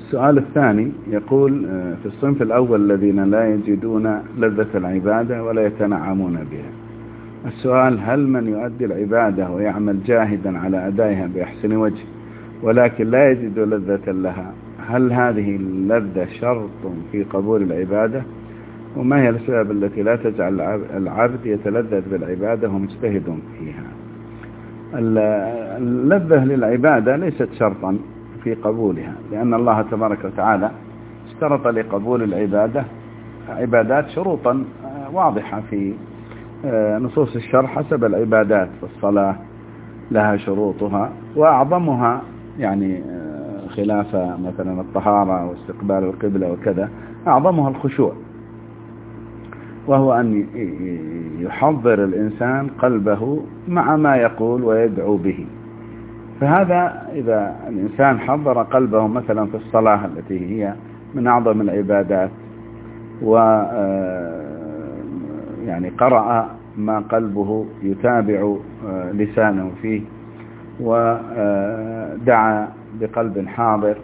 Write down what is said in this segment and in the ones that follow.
السؤال الثاني يقول في الصنف الأول الذين لا يجدون لذة العبادة ولا يتنعمون بها. السؤال: هل من يؤدي العبادة ويعمل جاهدا على أدائها بأحسن وجه ولكن لا يجد لذة لها، هل هذه اللذة شرط في قبول العبادة؟ وما هي الأسباب التي لا تجعل العبد يتلذذ بالعبادة ومجتهد فيها؟ اللذة للعبادة ليست شرطا في قبولها، لأن الله تبارك وتعالى اشترط لقبول العبادة عبادات شروطا واضحة في نصوص الشرع حسب العبادات. فالصلاة لها شروطها، وأعظمها يعني خلاف مثلا الطهارة واستقبال القبلة وكذا، أعظمها الخشوع، وهو أن يحضر الإنسان قلبه مع ما يقول ويدعو به. فهذا إذا الإنسان حضر قلبه مثلا في الصلاة التي هي من أعظم العبادات، و يعني قرأ ما قلبه يتابع لسانه فيه، ودعا بقلب حاضر،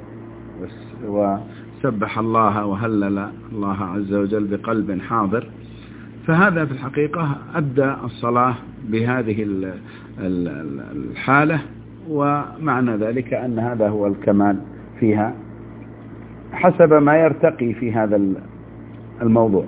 وسبح الله وهلل الله عز وجل بقلب حاضر، فهذا في الحقيقة أدى الصلاة بهذه الحالة، ومعنى ذلك أن هذا هو الكمال فيها حسب ما يرتقي في هذا الموضوع.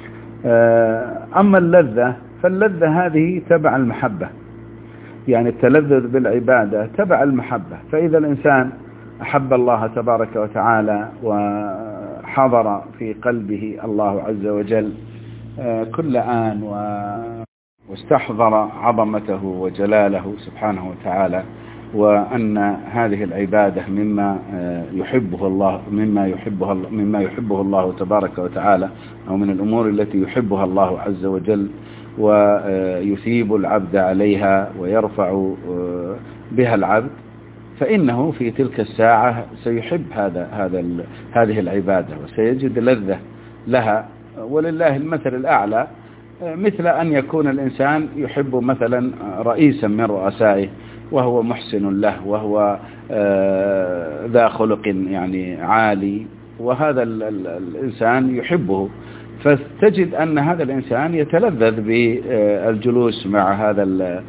أما اللذة فاللذة هذه تبع المحبة، يعني التلذذ بالعبادة تبع المحبة. فإذا الإنسان أحب الله تبارك وتعالى وحضر في قلبه الله عز وجل كل آن واستحضر عظمته وجلاله سبحانه وتعالى، وأن هذه العبادة مما يحبه الله مما يحبه الله تبارك وتعالى، أو من الأمور التي يحبها الله عز وجل ويثيب العبد عليها ويرفع بها العبد، فإنه في تلك الساعة سيحب هذه العبادة وسيجد لذة لها. ولله المثل الأعلى، مثل أن يكون الإنسان يحب مثلا رئيسا من رؤسائه وهو محسن له، وهو ذا خلق يعني عالي، وهذا الإنسان يحبه، فتجد أن هذا الإنسان يتلذذ بالجلوس مع هذا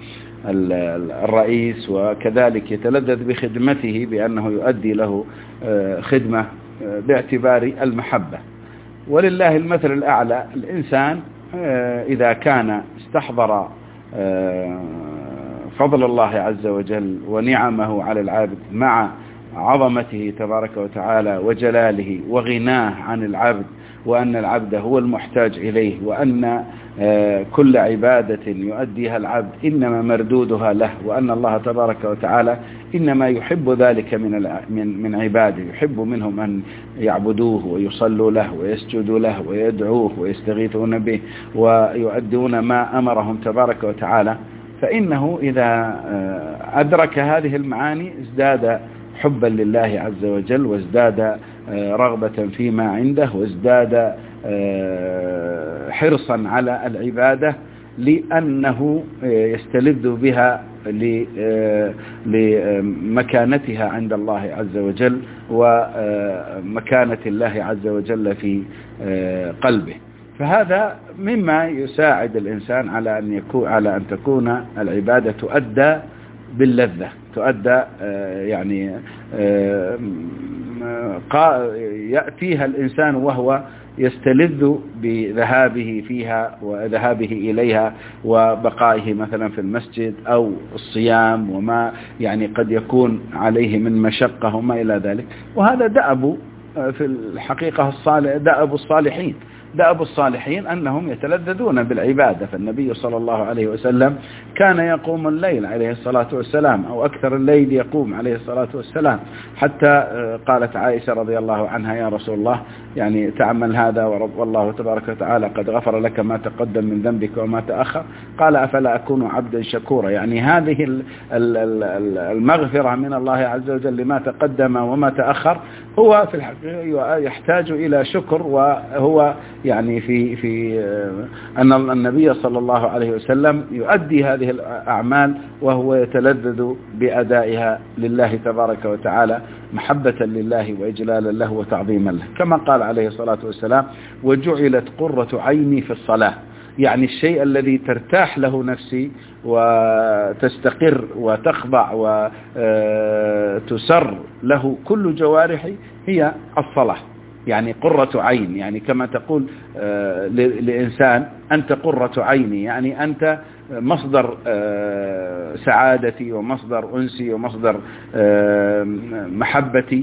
الرئيس، وكذلك يتلذذ بخدمته بأنه يؤدي له خدمة باعتبار المحبة. ولله المثل الأعلى، الإنسان إذا كان استحضر فضل الله عز وجل ونعمه على العبد مع عظمته تبارك وتعالى وجلاله وغناه عن العبد، وأن العبد هو المحتاج إليه، وأن كل عبادة يؤديها العبد إنما مردودها له، وأن الله تبارك وتعالى إنما يحب ذلك من عباده، يحب منهم أن يعبدوه ويصلوا له ويسجدوا له ويدعوه ويستغيثون به ويؤدون ما أمرهم تبارك وتعالى. فإنه إذا أدرك هذه المعاني ازداد حبا لله عز وجل، وازداد رغبة فيما عنده، وازداد حرصا على العبادة، لأنه يستلذ بها لمكانتها عند الله عز وجل ومكانة الله عز وجل في قلبه. فهذا مما يساعد الإنسان على أن تكون العبادة تؤدى باللذة، تؤدى يعني يأتيها الإنسان وهو يستلذ بذهابه فيها وذهابه إليها وبقائه مثلا في المسجد أو الصيام، وما يعني قد يكون عليه من مشقة وما إلى ذلك. وهذا دأب في الحقيقة دأب الصالحين أنهم يتلذذون بالعبادة. فالنبي صلى الله عليه وسلم كان يقوم الليل عليه الصلاة والسلام، أو أكثر الليل يقوم عليه الصلاة والسلام، حتى قالت عائشة رضي الله عنها: يا رسول الله، يعني تعمل هذا والله تبارك وتعالى قد غفر لك ما تقدم من ذنبك وما تأخر. قال: أفلا أكون عبدا شكورا؟ يعني هذه المغفرة من الله عز وجل لما تقدم وما تأخر هو في الحقيقة يحتاج إلى شكر، وهو يعني في أن النبي صلى الله عليه وسلم يؤدي هذه الأعمال وهو يتلذذ بأدائها لله تبارك وتعالى محبة لله وإجلالا له وتعظيما له، كما قال عليه الصلاة والسلام: وجعلت قرة عيني في الصلاة. يعني الشيء الذي ترتاح له نفسي وتستقر وتخضع وتسر له كل جوارحي هي الصلاة. يعني قرة عين، يعني كما تقول لإنسان: أنت قرة عيني، يعني أنت مصدر سعادتي ومصدر أنسي ومصدر محبتي،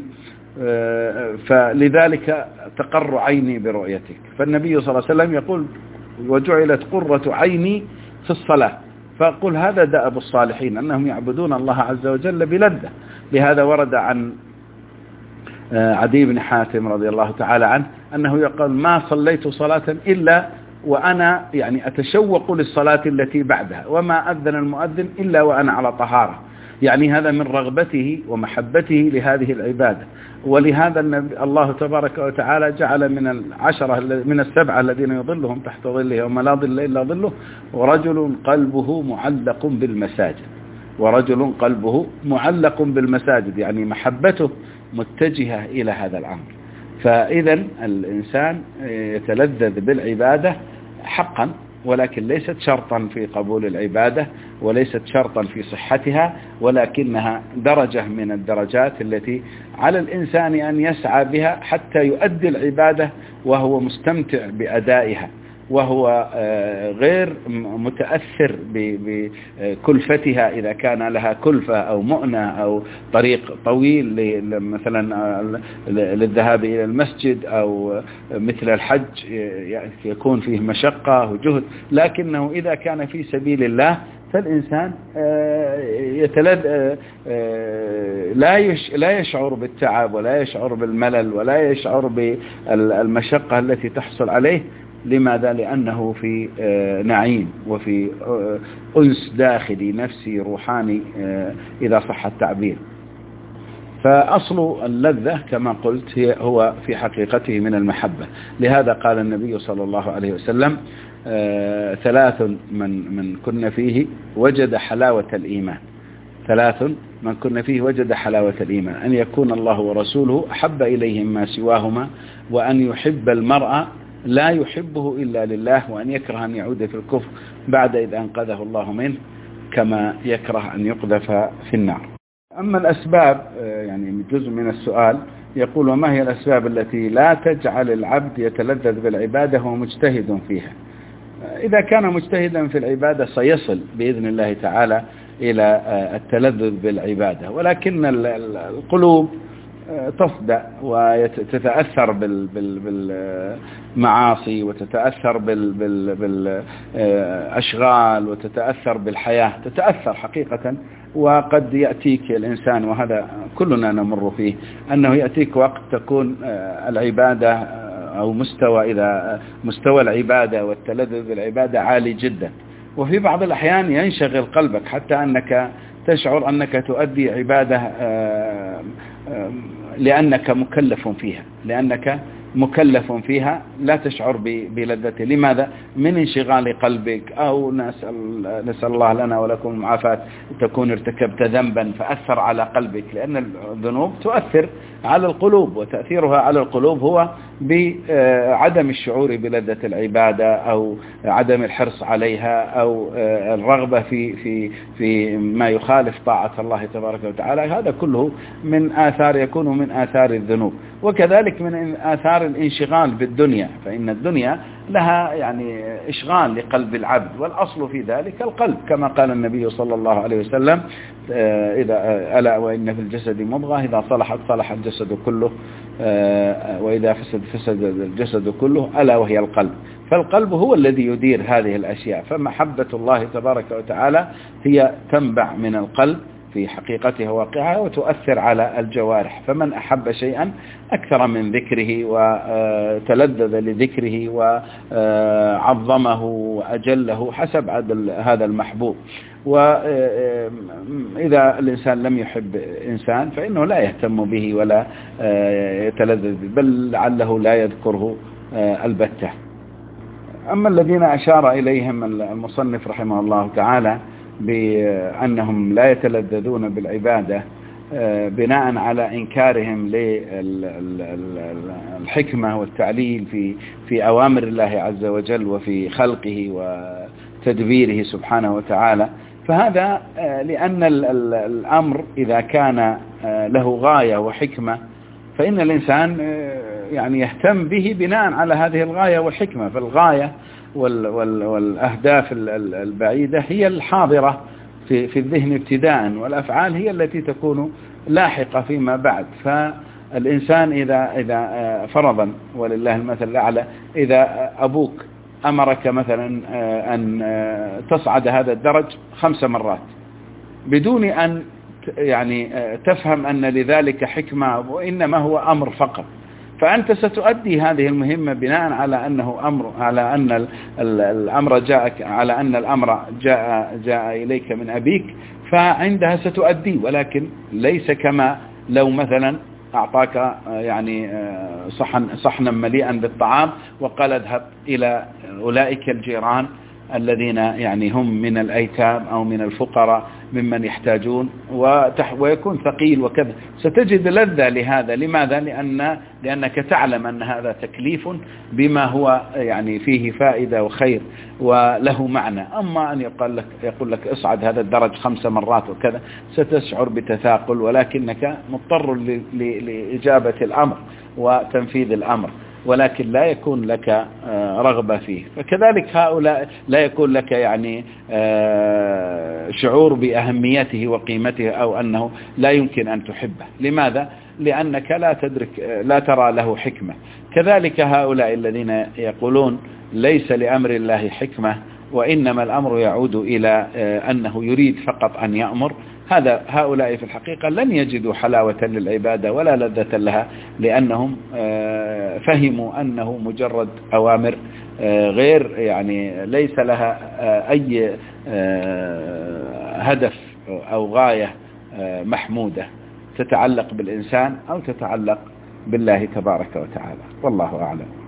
فلذلك تقر عيني برؤيتك. فالنبي صلى الله عليه وسلم يقول: وجعلت قرة عيني في الصلاة. فأقول هذا دأب الصالحين، أنهم يعبدون الله عز وجل بلذة. لهذا ورد عن عدي بن حاتم رضي الله تعالى عنه أنه يقول: ما صليت صلاة إلا وأنا يعني أتشوق للصلاة التي بعدها، وما أذن المؤذن إلا وأنا على طهارة. يعني هذا من رغبته ومحبته لهذه العبادة. ولهذا الله تبارك وتعالى جعل من السبعة الذين يظلهم تحت ظله وما لا ظل إلا ظله: ورجل قلبه معلق بالمساجد. ورجل قلبه معلق بالمساجد، يعني محبته متجهة إلى هذا الأمر. فإذا الإنسان يتلذذ بالعبادة حقا، ولكن ليست شرطا في قبول العبادة، وليست شرطا في صحتها، ولكنها درجة من الدرجات التي على الإنسان أن يسعى بها حتى يؤدي العبادة وهو مستمتع بأدائها، وهو غير متأثر بكلفتها إذا كان لها كلفة أو مؤنة أو طريق طويل مثلا للذهاب إلى المسجد، أو مثل الحج يكون فيه مشقة وجهد. لكنه إذا كان في سبيل الله فالإنسان لا يشعر بالتعب ولا يشعر بالملل ولا يشعر بالمشقة التي تحصل عليه. لماذا؟ لأنه في نعيم وفي أنس داخلي نفسي روحاني إذا صح التعبير. فأصل اللذة كما قلت هو في حقيقته من المحبة. لهذا قال النبي صلى الله عليه وسلم: ثلاث من كن فيه وجد حلاوة الإيمان. ثلاث من كن فيه وجد حلاوة الإيمان: أن يكون الله ورسوله أحب إليهم ما سواهما، وأن يحب المرأة لا يحبه إلا لله، وأن يكره أن يعود في الكفر بعد إذ أنقذه الله منه، كما يكره أن يقذف في النار. أما الأسباب، يعني جزء من السؤال يقول: وما هي الأسباب التي لا تجعل العبد يتلذذ بالعبادة وهو مجتهد فيها؟ إذا كان مجتهدا في العبادة سيصل بإذن الله تعالى إلى التلذذ بالعبادة، ولكن القلوب تصدأ وتتأثر بالمعاصي، وتتأثر بالأشغال، وتتأثر بالحياة، تتأثر حقيقة. وقد يأتيك الإنسان، وهذا كلنا نمر فيه، أنه يأتيك وقت تكون العبادة أو مستوى العبادة والتلذذ بالعبادة عالي جدا، وفي بعض الأحيان ينشغل قلبك حتى أنك تشعر أنك تؤدي عبادة لأنك مكلف فيها لا تشعر بلذته. لماذا؟ من انشغال قلبك، أو نسأل الله لنا ولكم المعافاة، تكون ارتكبت ذنبا فأثر على قلبك، لأن الذنوب تؤثر على القلوب، وتأثيرها على القلوب هو بعدم الشعور بلذة العبادة، أو عدم الحرص عليها، أو الرغبة في ما يخالف طاعة الله تبارك وتعالى. هذا كله يكون من آثار الذنوب. وكذلك من آثار الانشغال بالدنيا، فإن الدنيا لها يعني إشغال لقلب العبد، والأصل في ذلك القلب، كما قال النبي صلى الله عليه وسلم: ألا وإن في الجسد مضغة إذا صلحت صلح الجسد كله، وإذا فسد الجسد كله، ألا وهي القلب. فالقلب هو الذي يدير هذه الأشياء. فمحبة الله تبارك وتعالى هي تنبع من القلب، في حقيقتها وواقعها وتؤثر على الجوارح. فمن أحب شيئا أكثر من ذكره وتلذذ لذكره وعظمه وأجله حسب هذا المحبوب. وإذا الإنسان لم يحب إنسان فإنه لا يهتم به ولا يتلذذ به، بل لعله لا يذكره البتة. أما الذين أشار إليهم المصنف رحمه الله تعالى بأنهم لا يتلذذون بالعبادة بناء على إنكارهم للحكمة والتعليل في أوامر الله عز وجل وفي خلقه وتدبيره سبحانه وتعالى، فهذا لأن الأمر إذا كان له غاية وحكمة فإن الإنسان يعني يهتم به بناء على هذه الغاية والحكمة. فالغاية والأهداف البعيدة هي الحاضرة في الذهن ابتداء، والأفعال هي التي تكون لاحقة فيما بعد. فالإنسان إذا فرضا ولله المثل الأعلى، إذا أبوك أمرك مثلا أن تصعد هذا الدرج 5 مرات بدون أن يعني تفهم أن لذلك حكمة وإنما هو أمر فقط، فأنت ستؤدي هذه المهمة بناء على أنه أمر، على أن الأمر جاءك، على أن الأمر جاء إليك من أبيك، فعندها ستؤدي. ولكن ليس كما لو مثلا أعطاك يعني صحنا مليئا بالطعام وقال اذهب إلى أولئك الجيران الذين يعني هم من الأيتام أو من الفقراء ممن يحتاجون ويكون ثقيل وكذا، ستجد لذة لهذا. لماذا؟ لأنك تعلم أن هذا تكليف بما هو يعني فيه فائدة وخير وله معنى. أما أن يقول لك اصعد هذا الدرج 5 مرات وكذا، ستشعر بتثاقل، ولكنك مضطر لإجابة الأمر وتنفيذ الأمر، ولكن لا يكون لك رغبة فيه. فكذلك هؤلاء لا يكون لك يعني شعور بأهميته وقيمته أو أنه لا يمكن أن تحبه. لماذا؟ لأنك لا تدرك، لا ترى له حكمة. كذلك هؤلاء الذين يقولون ليس لأمر الله حكمة وإنما الأمر يعود إلى أنه يريد فقط أن يأمر، هؤلاء في الحقيقة لن يجدوا حلاوة للعبادة ولا لذة لها، لأنهم فهموا أنه مجرد أوامر غير يعني ليس لها أي هدف أو غاية محمودة تتعلق بالإنسان أو تتعلق بالله تبارك وتعالى. والله أعلم.